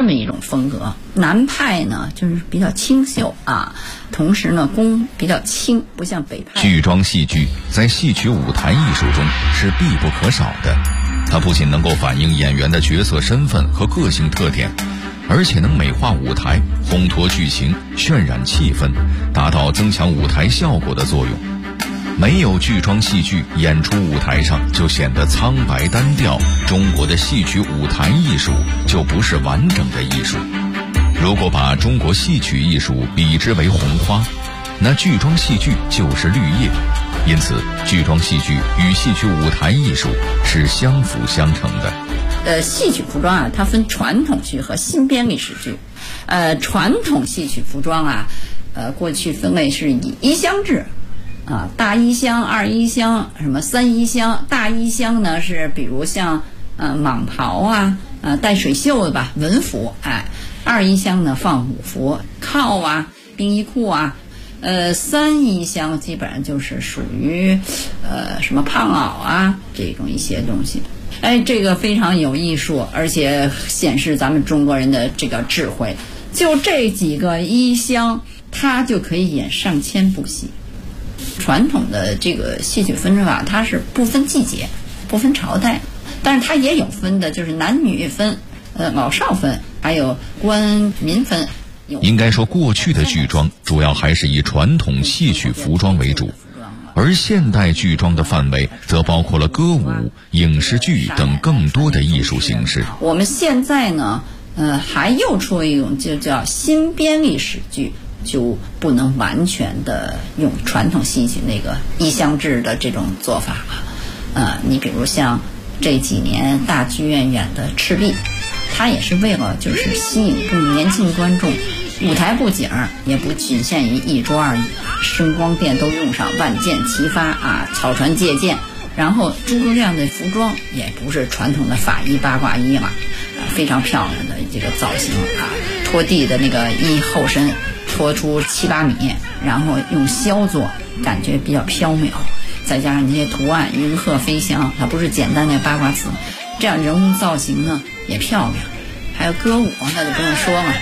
的一种风格。南派呢就是比较清秀啊，同时呢功比较轻，不像北派。 剧装戏剧在戏曲舞台艺术中是必不可少的，它不仅能够反映演员的角色身份和个性特点，而且能美化舞台，烘托剧情，渲染气氛，达到增强舞台效果的作用。没有剧装戏剧演出舞台上就显得苍白单调，中国的戏曲舞台艺术就不是完整的艺术。如果把中国戏曲艺术比之为红花，那剧装戏剧就是绿叶。因此剧装戏剧与戏曲舞台艺术是相辅相成的。 戏曲服装啊，它分传统剧和新编历史剧。传统戏曲服装啊，过去分类是以衣箱制啊，大衣箱、二衣箱、什么三衣箱。大衣箱呢是比如像蟒袍啊，带水袖的吧，文服。二衣箱呢放武服、靠啊、兵衣裤啊。三衣箱基本上就是属于什么胖袄啊这种一些东西。这个非常有艺术，而且显示咱们中国人的这个智慧。就这几个衣箱，它就可以演上千部戏。传统的这个戏曲分法，它是不分季节、不分朝代，但是它也有分的，就是男女分，老少分，还有官民分。 应该说，过去的剧装主要还是以传统戏曲服装为主，而现代剧装的范围则包括了歌舞、影视剧等更多的艺术形式。 我们现在呢，还又出了一种就叫新编历史剧，就不能完全的用传统戏曲那个衣箱制的这种做法了。你比如像这几年大剧院演的《赤壁》，它也是为了就是吸引更年轻观众，舞台布景也不仅限于一桌而已，声光电都用上，万箭齐发啊，草船借箭。然后诸葛亮的服装也不是传统的法衣八卦衣嘛，非常漂亮的这个造型啊，拖地的那个衣后身拖出7、8米，然后用绡做，感觉比较飘渺，再加上那些图案云鹤飞翔，它不是简单的八卦字，这样人物造型呢也漂亮。还有歌舞那就不用说了。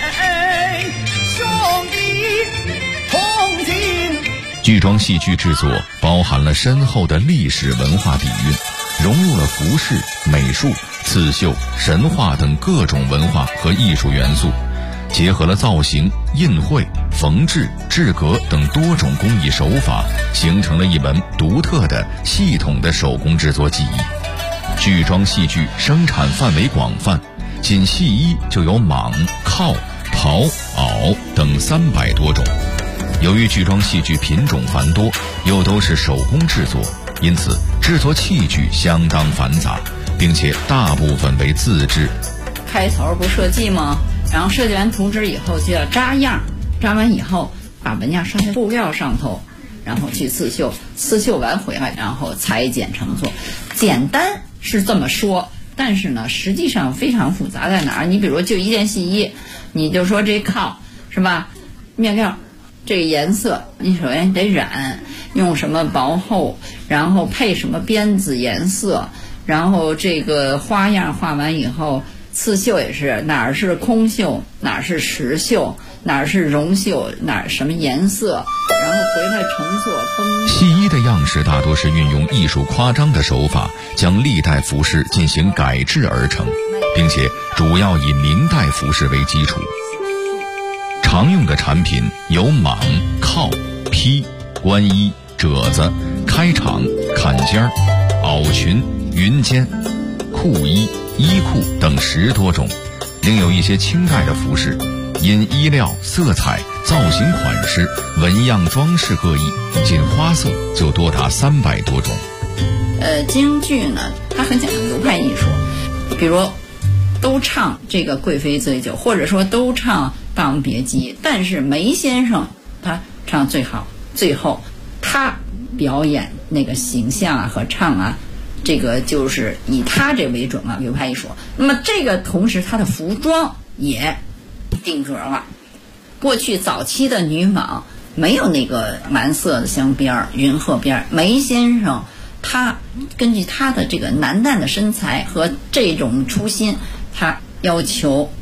剧装戏剧制作包含了深厚的历史文化底蕴，融入了服饰、美术、刺绣、神话等各种文化和艺术元素，结合了造型、印绘、缝制、制革等多种工艺手法，形成了一门独特的系统的手工制作技艺。剧装戏剧生产范围广泛，仅戏衣就有蟒、靠、袍、袄等300多种。由于剧装戏剧品种繁多，又都是手工制作，因此制作器具相当繁杂，并且大部分为自制。 开头不设计吗？然后设计完图纸以后就要扎样，扎完以后把纹样上在布料上头，然后去刺绣，刺绣完回来，然后裁剪成做。简单是这么说，但是呢实际上非常复杂在哪儿？你比如就一件戏衣，你就说这靠是吧，面料这个颜色你首先得染，用什么薄厚，然后配什么边子颜色，然后这个花样画完以后，刺绣也是哪儿是空绣，哪儿是实绣，哪儿是绒绣，哪儿什么颜色，然后回来重做绷。 戏衣的样式大多是运用艺术夸张的手法，将历代服饰进行改制而成，并且主要以明代服饰为基础。常用的产品有蟒、靠、披、官衣、褶子、开场、坎肩、袄裙、云肩、裤衣、衣裤等10多种，另有一些清代的服饰，因衣料、色彩、造型款式、纹样装饰各异，仅花色就多达300多种。 京剧呢，它很讲究流派艺术，比如都唱这个贵妃醉酒，或者说都唱霸王别姬，但是梅先生他唱最好，最后他表演那个形象啊和唱啊，这个就是以他这为准了，流派艺术。那么这个同时他的服装也定格了。过去早期的女蟒没有那个蓝色的镶边云鹤边，梅先生他根据他的这个男旦的身材和这种初心，他要求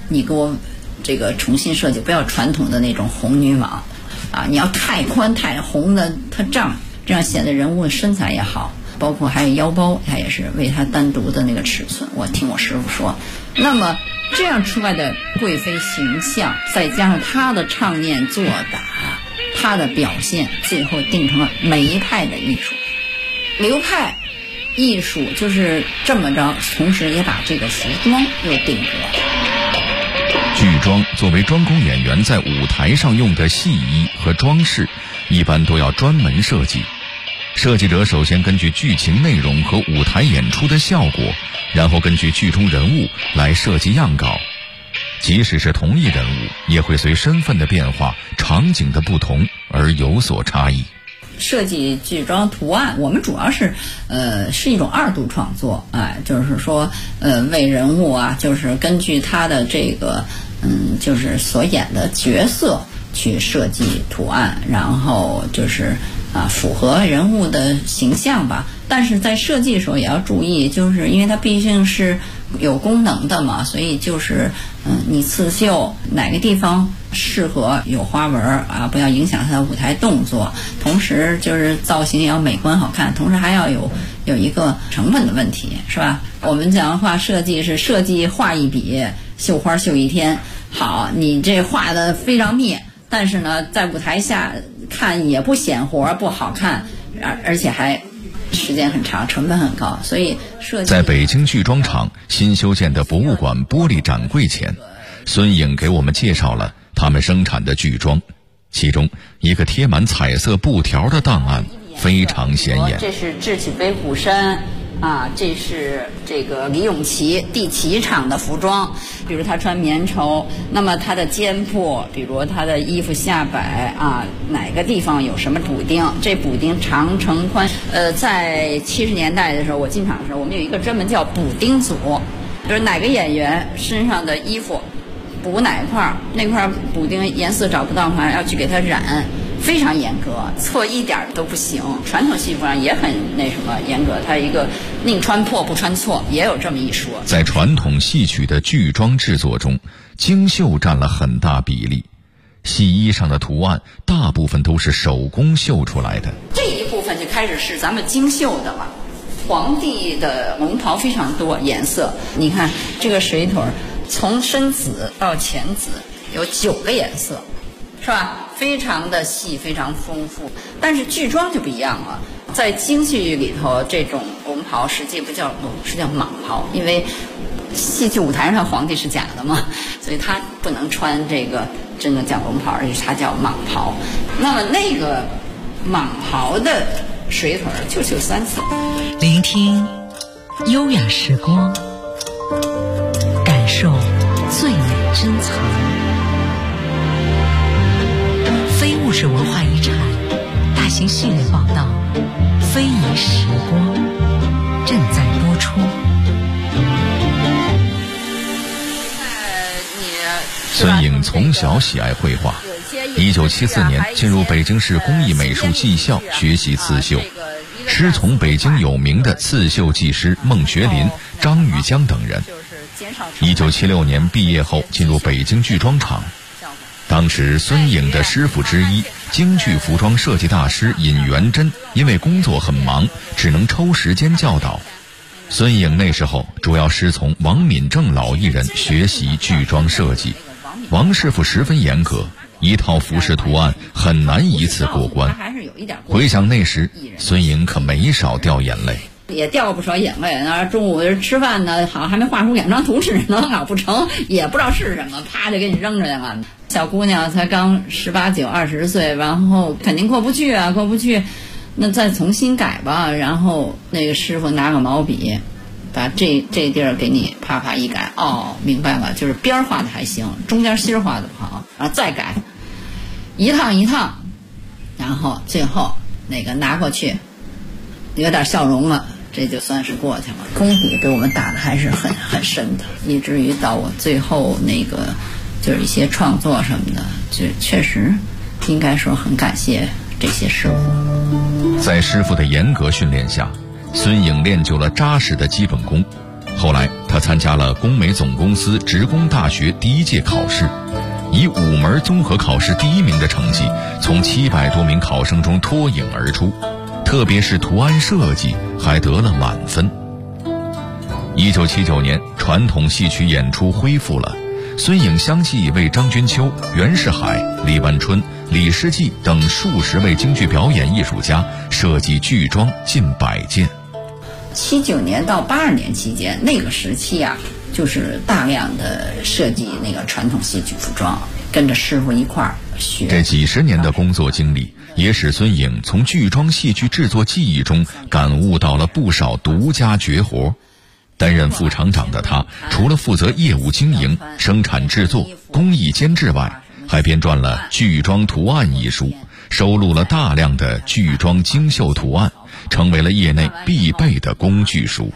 你给我这个重新设计，不要传统的那种红女网啊，你要太宽太红的它胀，这样显得人物的身材也好。包括还有腰包，它也是为它单独的那个尺寸。我听我师傅说，那么这样出来的贵妃形象，再加上她的唱念做打，她的表现，最后定成了梅派的艺术。流派艺术就是这么着，同时也把这个服装又定格。 剧装作为专工演员在舞台上用的戏衣和装饰，一般都要专门设计。设计者首先根据剧情内容和舞台演出的效果，然后根据剧中人物来设计样稿。即使是同一人物，也会随身份的变化、场景的不同而有所差异。 设计剧装图案，我们主要是一种二度创作，就是说为人物啊，就是根据他的这个就是所演的角色去设计图案，然后就是符合人物的形象吧。但是在设计的时候也要注意，就是因为它毕竟是有功能的嘛，所以就是你刺绣哪个地方适合有花纹啊，不要影响它的舞台动作，同时就是造型也要美观好看，同时还要有一个成本的问题，是吧？我们讲话设计是设计画一笔，绣花绣一天。好，你这画的非常密，但是呢在舞台下看也不显活不好看，而且还时间很长，成本很高，所以设计。 在北京剧装厂新修建的博物馆玻璃展柜前，孙颖给我们介绍了他们生产的剧装，其中一个贴满彩色布条的档案非常显眼。 这是智取飞虎山啊，这是这个李永琪地旗厂的服装，比如他穿棉绸，那么他的肩部，比如他的衣服下摆啊，哪个地方有什么补丁，这补丁长乘宽。在70年代的时候，我进厂的时候，我们有一个专门叫补丁组，就是哪个演员身上的衣服补哪块，那块补丁颜色找不到的话，要去给它染。非常严格，错一点都不行。传统戏服上也很那什么严格，它一个宁穿破不穿错，也有这么一说。 在传统戏曲的剧装制作中，精绣占了很大比例，戏衣上的图案大部分都是手工绣出来的。 这一部分就开始是咱们精绣的了。皇帝的龙袍非常多颜色，你看这个水腿从深紫到浅紫有9个颜色，是吧？非常的细，非常丰富。但是剧装就不一样了，在京剧里头，这种龙袍实际不叫龙，是叫蟒袍，因为戏剧舞台上皇帝是假的嘛，所以他不能穿这个真的叫龙袍，而且它叫蟒袍。那么那个蟒袍的水腿就3色。 聆听优雅时光，感受最美珍藏。非物质文化遗产大型系列报道《非遗时光》正在播出。 孙颖从小喜爱绘画，1974年进入北京市工艺美术技校学习刺绣，师从北京有名的刺绣技师孟学林、张玉江等人。1976年毕业后进入北京剧装厂。当时孙颖的师傅之一京剧服装设计大师尹元珍因为工作很忙，只能抽时间教导。孙颖那时候主要师从王敏正老艺人学习剧装设计。王师傅十分严格，一套服饰图案很难一次过关。回想那时，孙颖可没少掉眼泪。 也掉不少眼泪啊！中午吃饭呢，好还没画出2张图纸呢，搞不成，也不知道是什么，啪就给你扔出来了。小姑娘才刚18、19、20岁，然后肯定过不去啊，过不去，那再重新改吧。然后那个师傅拿个毛笔，把这地儿给你啪啪一改，哦，明白了，就是边画的还行，中间心画的不好，然后再改，一趟一趟，然后最后那个拿过去，有点笑容了。这就算是过去了，功底给我们打的还是很深的，以至于到我最后那个就是一些创作什么的，就确实应该说很感谢这些师傅。 在师傅的严格训练下，孙颖练就了扎实的基本功。后来他参加了工美总公司职工大学第一届考试，以5门综合考试第1名的成绩，从700多名考生中脱颖而出，特别是图案设计还得了满分。1979年，传统戏曲演出恢复了，孙颖相继为张君秋、袁世海、李万春、李世济等数十位京剧表演艺术家设计剧装近100件。 79年到82年期间，那个时期啊，就是大量的设计那个传统戏曲服装，跟着师傅一块儿学。 这几十年的工作经历，也使孙颖从剧装戏剧制作技艺中感悟到了不少独家绝活。担任副厂长的他，除了负责业务经营、生产制作、工艺监制外，还编撰了《剧装图案》一书，收录了大量的剧装精绣图案，成为了业内必备的工具书。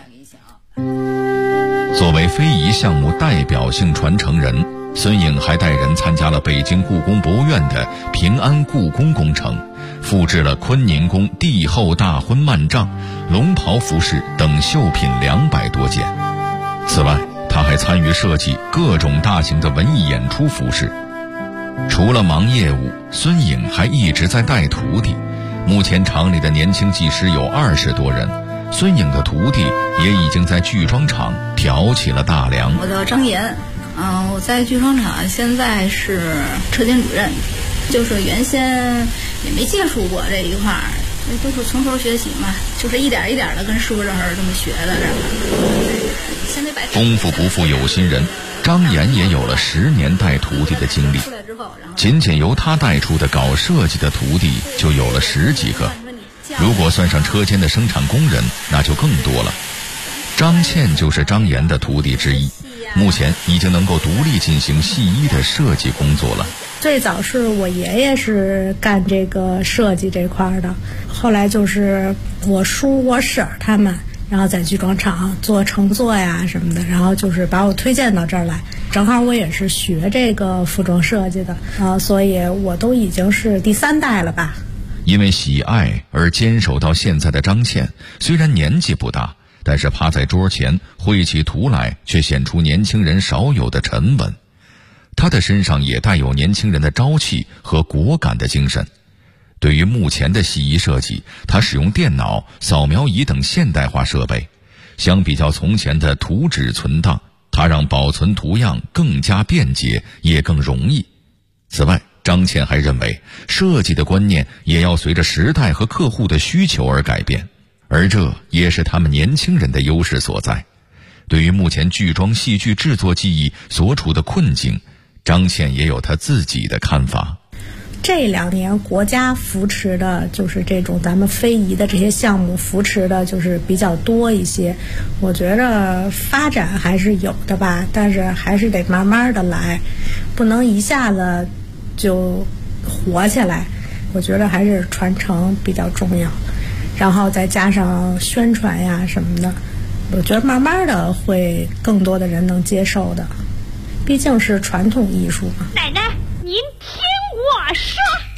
作为非遗项目代表性传承人，孙颖还带人参加了北京故宫博物院的平安故宫工程，复制了坤宁宫帝后大婚幔帐、龙袍服饰等绣品200多件。此外，他还参与设计各种大型的文艺演出服饰。除了忙业务，孙颖还一直在带徒弟。目前厂里的年轻技师有20多人，孙颖的徒弟也已经在剧装厂挑起了大梁。 我叫张岩，我在剧装厂现在是车间主任，就是原先也没接触过这一块儿，都是从头学习嘛，就是一点一点的跟师傅这儿这么学的。现在功夫不负有心人，张岩也有了10年带徒弟的经历。仅仅由他带出的搞设计的徒弟就有了10几个，如果算上车间的生产工人，那就更多了。张倩就是张岩的徒弟之一，目前已经能够独立进行戏衣的设计工作了。 最早是我爷爷是干这个设计这块的，后来就是我叔我婶儿他们，然后在剧装厂做成作呀什么的，然后就是把我推荐到这儿来。正好我也是学这个服装设计的所以我都已经是第3代了吧。 因为喜爱而坚守到现在的张倩，虽然年纪不大，但是趴在桌前绘起图来却显出年轻人少有的沉稳。他的身上也带有年轻人的朝气和果敢的精神。对于目前的戏衣设计，他使用电脑、扫描仪等现代化设备，相比较从前的图纸存档，他让保存图样更加便捷，也更容易。此外，张倩还认为，设计的观念也要随着时代和客户的需求而改变，而这也是他们年轻人的优势所在。对于目前剧装戏剧制作技艺所处的困境，张倩也有她自己的看法。 这2年国家扶持的就是这种咱们非遗的这些项目，扶持的就是比较多一些。我觉着发展还是有的吧，但是还是得慢慢的来，不能一下子就火起来。我觉得还是传承比较重要，然后再加上宣传呀什么的，我觉得慢慢的会更多的人能接受的，毕竟是传统艺术嘛。 奶奶，您听我说，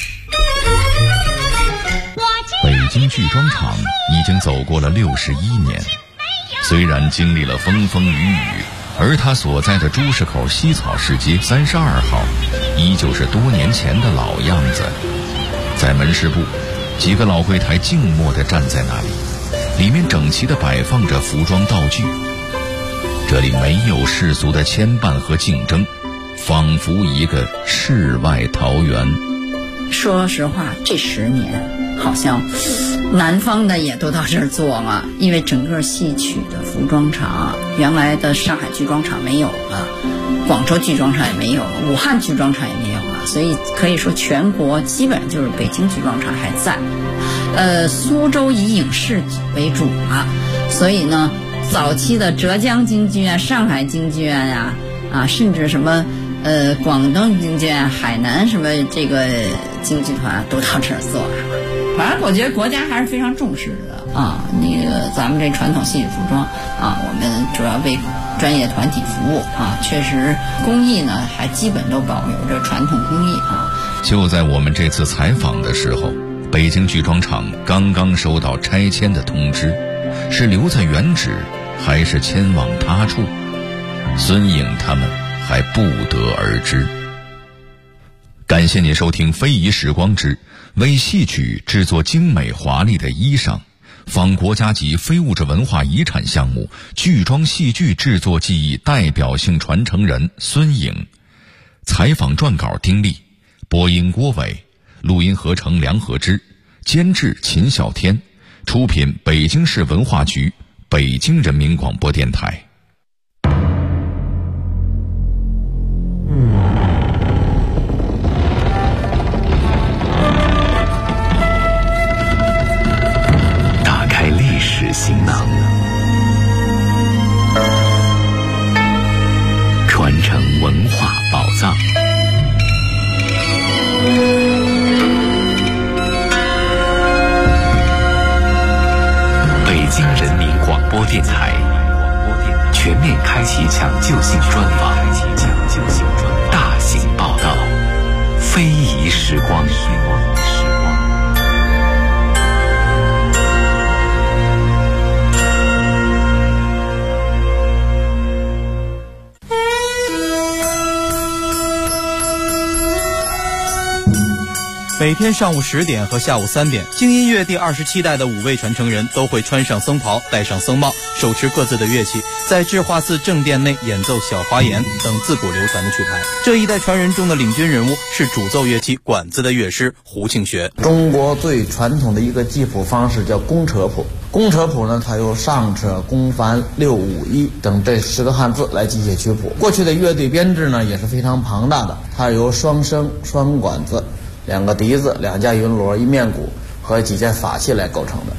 北京剧装厂已经走过了61年，虽然经历了风风雨雨，而他所在的朱市口西草市街32号依旧是多年前的老样子。在门市部，几个老柜台静默地站在那里，里面整齐地摆放着服装道具。这里没有世俗的牵绊和竞争，仿佛一个世外桃源。 说实话，这10年好像南方的也都到这儿做了，因为整个戏曲的服装厂，原来的上海剧装厂没有了，广州剧装厂也没有了，武汉剧装厂也没有了，所以可以说全国基本就是北京剧装厂还在。苏州以影视为主了，所以呢，早期的浙江京剧啊、上海京剧啊，甚至什么广东京剧啊、海南什么这个京剧团都到这儿做了。反正我觉得国家还是非常重视的那个咱们这传统戏曲服装我们主要为专业团体服务确实工艺呢还基本都保留着传统工艺就在我们这次采访的时候，北京剧装厂刚刚收到拆迁的通知，是留在原址还是迁往他处， 孙颖他们还不得而知。感谢您收听非遗时光之为戏曲制作精美华丽的衣裳，仿国家级非物质文化遗产项目剧装戏剧制作技艺代表性传承人孙颖。采访撰稿丁力，播音郭伟，录音合成梁和之，监制秦小天，出品北京市文化局、北京人民广播电台。 打开历史行囊，传承文化宝藏。北京人民广播电台全面开启抢救性专访，大型报道，非遗时光。 每天上午10点和下午3点，京音乐第27代的5位传承人都会穿上僧袍，戴上僧帽，手持各自的乐器，在智化寺正殿内演奏小花言等自古流传的曲牌。这一代传人中的领军人物是主奏乐器管子的乐师胡庆学。 中国最传统的一个记谱方式叫公车谱。公车谱呢，它由上车、公繁、六五一等这10个汉字来记写曲谱。过去的乐队编制呢也是非常庞大的，它由双笙、双管子、2个笛子、2架云锣、1面鼓和几件法器来构成的。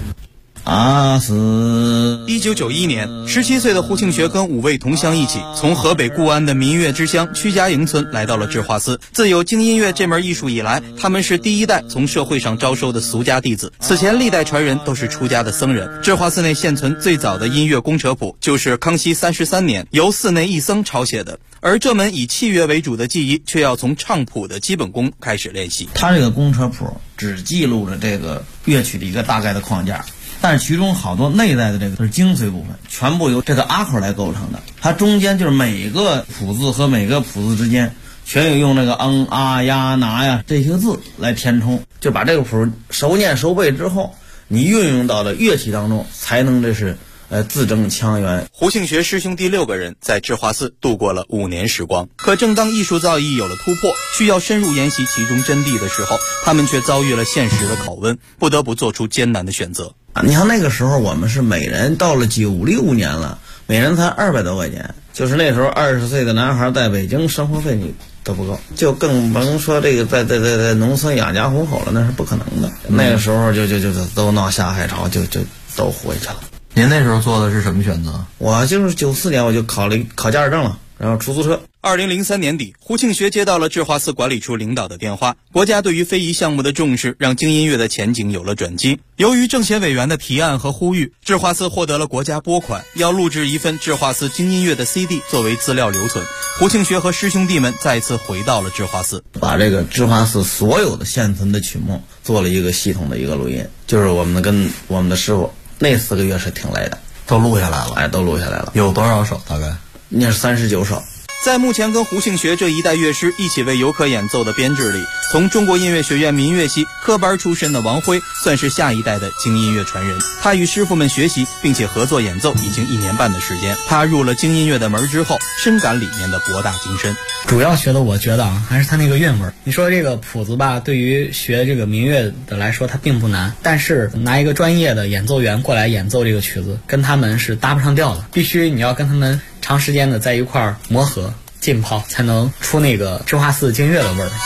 1991年，17岁的胡庆学跟5位同乡一起，从河北固安的民乐之乡曲家营村来到了智化寺。自有京音乐这门艺术以来，他们是第一代从社会上招收的俗家弟子。此前历代传人都是出家的僧人。智化寺内现存最早的音乐公车谱，就是康熙33年由寺内一僧抄写的。而这门以器乐为主的技艺，却要从唱谱的基本功开始练习。 它这个公车谱只记录着这个乐曲的一个大概的框架，但是其中好多内在的这个是精髓部分，全部由这个阿口来构成的。它中间就是每个谱字和每个谱字之间全有用那个啊呀拿呀这些字来填充，就把这个谱熟念熟背之后，你运用到了乐器当中，才能这是字正腔圆。 胡庆学师兄弟6个人在智化寺度过了5年时光。可正当艺术造诣有了突破，需要深入研习其中真谛的时候，他们却遭遇了现实的拷问，不得不做出艰难的选择。 你像那个时候我们是每人到了96年了，每人才200多块钱，就是那时候20岁的男孩在北京生活费你都不够，就更甭说这个在农村养家糊口了，那是不可能的。那个时候就都闹下海潮，就都回去了。 您那时候做的是什么选择？ 我就是94年我就考驾驶证了，然后出租车。 2003年底，胡庆学接到了智化寺管理处领导的电话，国家对于非遗项目的重视让京音乐的前景有了转机。由于政协委员的提案和呼吁，智化寺获得了国家拨款，要录制一份智化寺京音乐的 CD 作为资料留存。胡庆学和师兄弟们再次回到了智化寺， 把这个智化寺所有的现存的曲目做了一个系统的一个录音，就是我们跟我们的师傅那4个月是挺累的， 都录下来了。 都录下来了。 有多少首？大概那是39首。 在目前跟胡庆学这一代乐师一起为游客演奏的编制里，从中国音乐学院民乐系科班出身的王辉算是下一代的京音乐传人。他与师傅们学习并且合作演奏已经1年半的时间。他入了京音乐的门之后，深感里面的博大精深。 主要学的我觉得还是他那个韵味。你说这个谱子吧，对于学这个民乐的来说它并不难，但是拿一个专业的演奏员过来演奏这个曲子，跟他们是搭不上调的，必须你要跟他们长时间的在一块儿磨合浸泡，才能出那个智化寺京乐的味儿。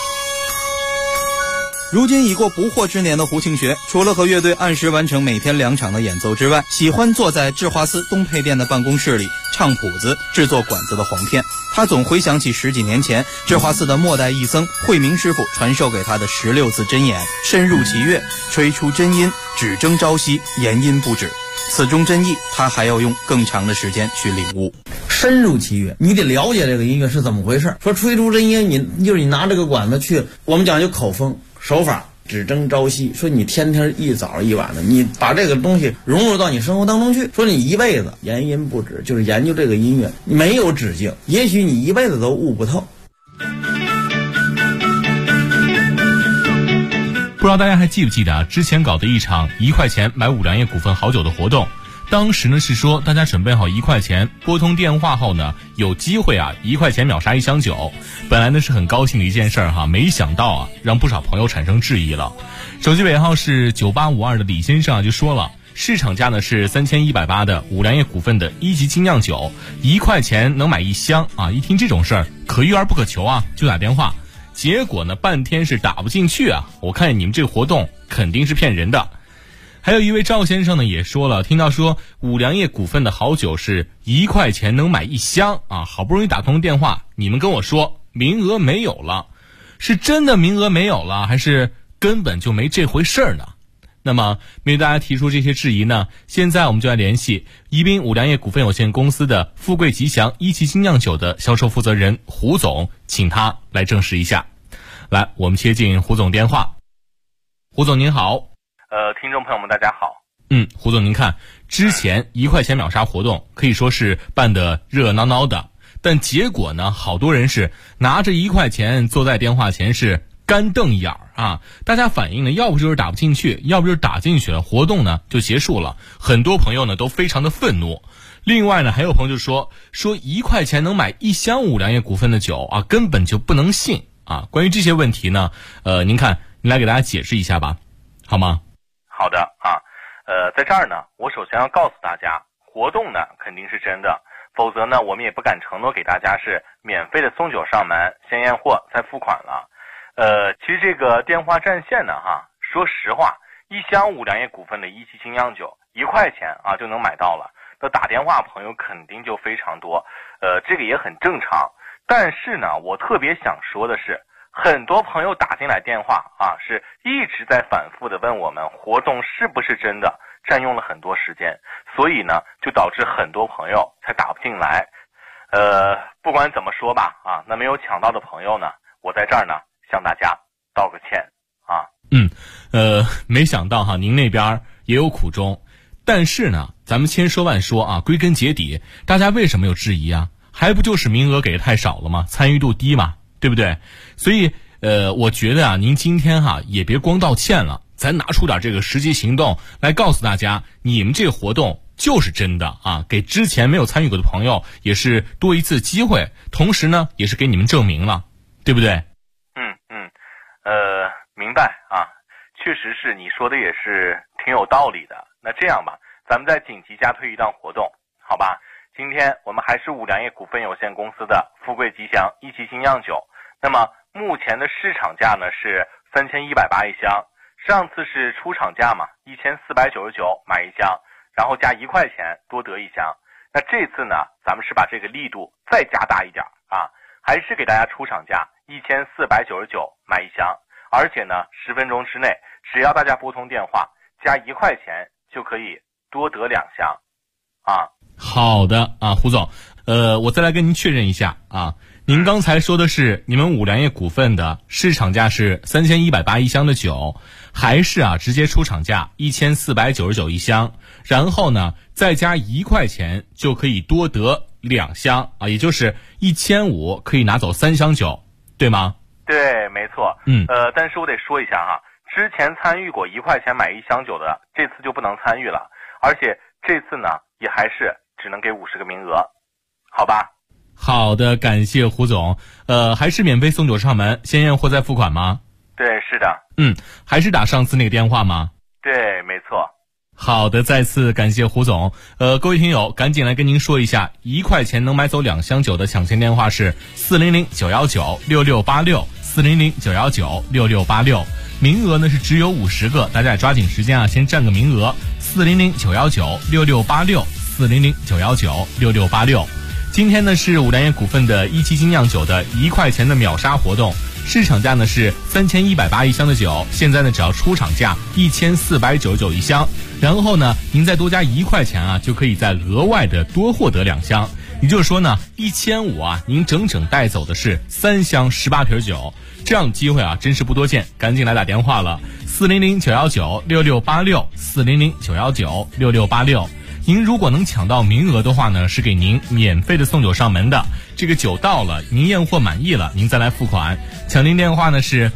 如今已过不惑之年的胡庆学，除了和乐队按时完成每天2场的演奏之外，喜欢坐在智化寺东配殿的办公室里唱谱子、制作管子的簧片。他总回想起10几年前智化寺的末代义僧慧明师傅传授给他的16字真言：深入其乐，吹出真音，只争朝夕，言音不止。此中真意，他还要用更长的时间去领悟。 深入其乐，你得了解这个音乐是怎么回事。说吹出真音，你拿这个管子去，我们讲究口风手法， 只争朝夕，说你天天一早一晚的，你把这个东西融入到你生活当中去，说你一辈子言音不止，就是研究这个音乐没有止境，也许你一辈子都悟不透。 不知道大家还记不记得之前搞的一场1块钱买五粮液股份好酒的活动，当时呢是说大家准备好1块钱，拨通电话后呢有机会1块钱秒杀1箱酒。本来呢是很高兴的一件事儿没想到让不少朋友产生质疑了。手机尾号是9852的李先生就说了，市场价呢是3180的五粮液股份的1级精酿酒，1块钱能买1箱一听这种事儿可遇而不可求就打电话。结果呢半天是打不进去我看你们这个活动肯定是骗人的。还有一位赵先生呢也说了，听到说五粮液股份的好酒是1块钱能买1箱好不容易打通电话，你们跟我说名额没有了，是真的名额没有了，还是根本就没这回事儿呢？那么面对大家提出这些质疑呢，现在我们就来联系宜宾五粮液股份有限公司的富贵吉祥1级精酿酒的销售负责人胡总，请他来证实一下。来，我们接进胡总电话。胡总您好。 听众朋友们大家好。 胡总您看，之前1块钱秒杀活动可以说是办得热闹闹的，但结果呢好多人是拿着1块钱坐在电话前是干瞪眼儿大家反映呢要不就是打不进去，要不就是打进去了，活动呢就结束了。很多朋友呢都非常的愤怒。另外呢还有朋友就说1块钱能买1箱五粮液股份的酒根本就不能信关于这些问题呢您看您来给大家解释一下吧，好吗？ 好的在这儿呢我首先要告诉大家，活动呢肯定是真的，否则呢我们也不敢承诺给大家是免费的送酒上门，先验货再付款了。其实这个电话占线呢说实话，1箱五粮液股份的1级精酿酒1块钱就能买到了，那打电话朋友肯定就非常多，这个也很正常。但是呢我特别想说的是，很多朋友打进来电话是一直在反复的问我们活动是不是真的，占用了很多时间，所以呢就导致很多朋友才打不进来。不管怎么说吧那没有抢到的朋友呢，我在这儿呢向大家道个歉没想到您那边也有苦衷。但是呢咱们千说万说归根结底大家为什么有质疑还不就是名额给的太少了吗？参与度低嘛，对不对？所以我觉得您今天也别光道歉了，咱拿出点这个实际行动来告诉大家，你们这个活动就是真的给之前没有参与过的朋友也是多一次机会，同时呢也是给你们证明了，对不对？ 明白确实是你说的也是挺有道理的。那这样吧，咱们再紧急加推一档活动，好吧？今天我们还是五粮液股份有限公司的富贵吉祥1级精酿酒，那么目前的市场价呢是3180一箱，上次是出厂价嘛，1499买1箱，然后加1块钱多得1箱。那这次呢咱们是把这个力度再加大一点还是给大家出厂价1499买1箱，而且呢10分钟之内只要大家拨通电话加1块钱就可以多得2箱好的胡总，我再来跟您确认一下您刚才说的是你们五粮液股份的市场价是3180一箱的酒，还是直接出厂价1499一箱，然后呢再加1块钱就可以多得2箱也就是1500可以拿走3箱酒，对吗？ 对，没错。但是我得说一下之前参与过1块钱买1箱酒的，这次就不能参与了，而且这次呢也还是只能给50个名额，好吧？ 好的，感谢胡总。还是免费送酒上门，先验货再付款吗？ 对，是的。 还是打上次那个电话吗？ 对，没错。 好的，再次感谢胡总。各位听友，赶紧来跟您说一下，1块钱能买走2箱酒的抢先电话是400-919-6686，400-919-6686。名额呢是只有50个，大家也抓紧时间先占个名额。400-919-6686，400-919-6686。今天呢是五粮液股份的1级精酿酒的1块钱的秒杀活动，市场价呢是3180一箱的酒，现在呢只要出厂价1499一箱，然后呢您再多加1块钱就可以再额外的多获得2箱。 也就是说呢，1500啊，您整整带走的是3箱18瓶酒，这样的机会啊，真是不多见，赶紧来打电话了，400-919-6686，400-919-6686。您如果能抢到名额的话呢，是给您免费的送酒上门的。这个酒到了，您验货满意了，您再来付款。抢您电话呢是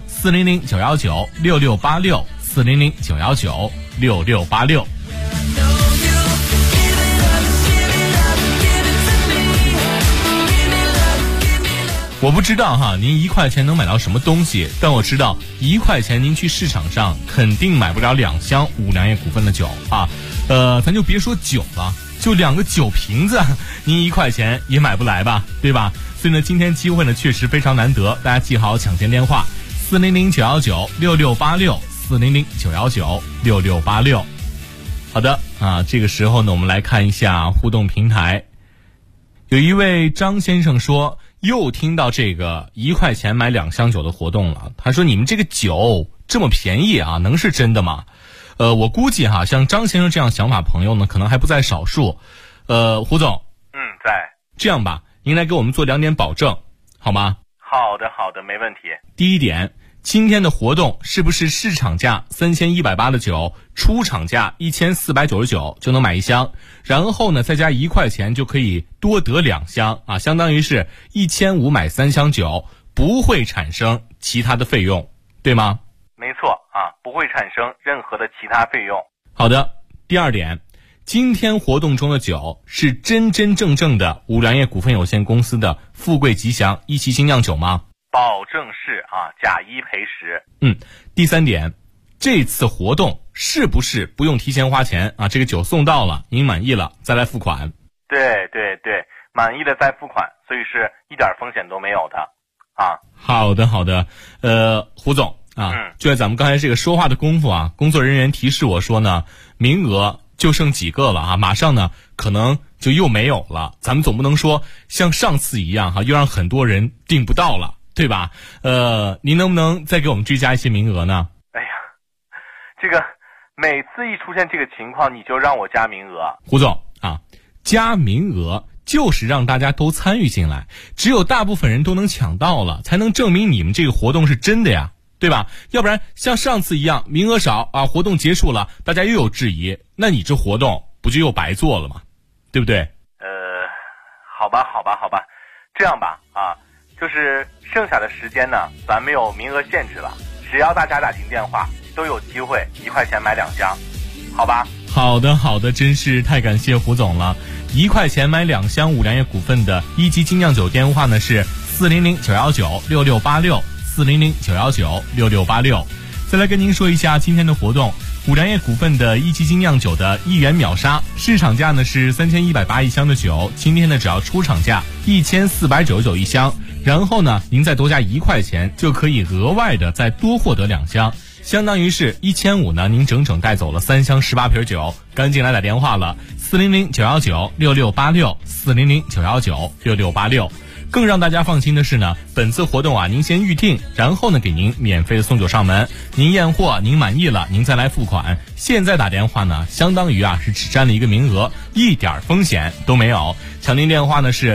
400-919-6686，400-919-6686。我不知道哈，您1块钱能买到什么东西，但我知道1块钱您去市场上肯定买不了2箱五粮液股份的酒啊。咱就别说酒了，就2个酒瓶子，您1块钱也买不来吧，对吧？所以呢，今天机会呢确实非常难得，大家记好抢先电话：400-919-6686，400-919-6686。好的啊，这个时候呢，我们来看一下互动平台。有一位张先生说，又听到这个1块钱买2箱酒的活动了。他说：“你们这个酒这么便宜啊，能是真的吗？”我估计哈，像张先生这样想法朋友呢，可能还不在少数。胡总， 在。 这样吧，您来给我们做2点保证，好吗？ 好的，没问题。 第一点，今天的活动是不是市场价3180的酒，出厂价1499就能买1箱，然后呢再加1块钱就可以多得2箱啊，相当于是1500买3箱酒，不会产生其他的费用，对吗？ 没错啊，不会产生任何的其他费用。 好的，第二点，今天活动中的酒是真真正正的五粮液股份有限公司的富贵吉祥一期精酿酒吗？ 保证是啊，假一赔十。 第三点，这次活动是不是不用提前花钱啊？这个酒送到了，您满意了再来付款。 对，满意的再付款，所以是一点风险都没有的啊。 好的，胡总啊，就在咱们刚才这个说话的功夫啊，工作人员提示我说呢，名额就剩几个了啊，马上呢可能就又没有了。咱们总不能说像上次一样哈，又让很多人订不到了，对吧？您能不能再给我们追加一些名额呢？ 哎呀，这个每次一出现这个情况，你就让我加名额。 胡总啊，加名额就是让大家都参与进来，只有大部分人都能抢到了，才能证明你们这个活动是真的呀，对吧？要不然像上次一样名额少啊，活动结束了大家又有质疑，那你这活动不就又白做了吗？对不对？ 好吧，这样吧啊，就是剩下的时间呢，咱没有名额限制了，只要大家打进电话都有机会1块钱买2箱，好吧？ 好的，真是太感谢胡总了。1块钱买2箱五粮液股份的一级精酿酒电话呢是400-919-6686，400-919-6686。再来跟您说一下今天的活动，五粮液股份的一级精酿酒的1元秒杀，市场价呢是31801箱的酒，今天呢只要出厂价14991箱，然后呢您再多加1块钱就可以额外的再多获得2箱，相当于是1500呢，您整整带走了3箱18瓶酒，赶紧来打电话了，400-919-6686，400-919-6686。更让大家放心的是呢，本次活动啊，您先预定，然后呢给您免费的送酒上门，您验货您满意了，您再来付款。现在打电话呢，相当于啊是只占了一个名额，一点风险都没有。抢您电话呢是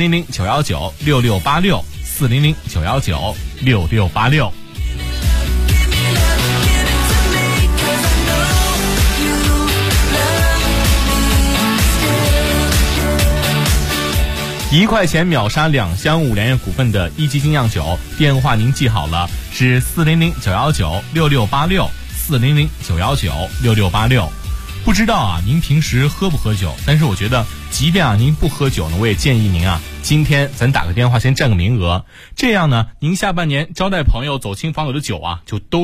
400-919-6686，400-919-6686。1块钱秒杀2箱五粮液股份的一级精酿酒，电话您记好了，是400-919-6686，400-919-6686。不知道啊，您平时喝不喝酒？但是我觉得，即便啊您不喝酒呢，我也建议您啊，今天咱打个电话先占个名额，这样呢，您下半年招待朋友、走亲访友的酒啊，就都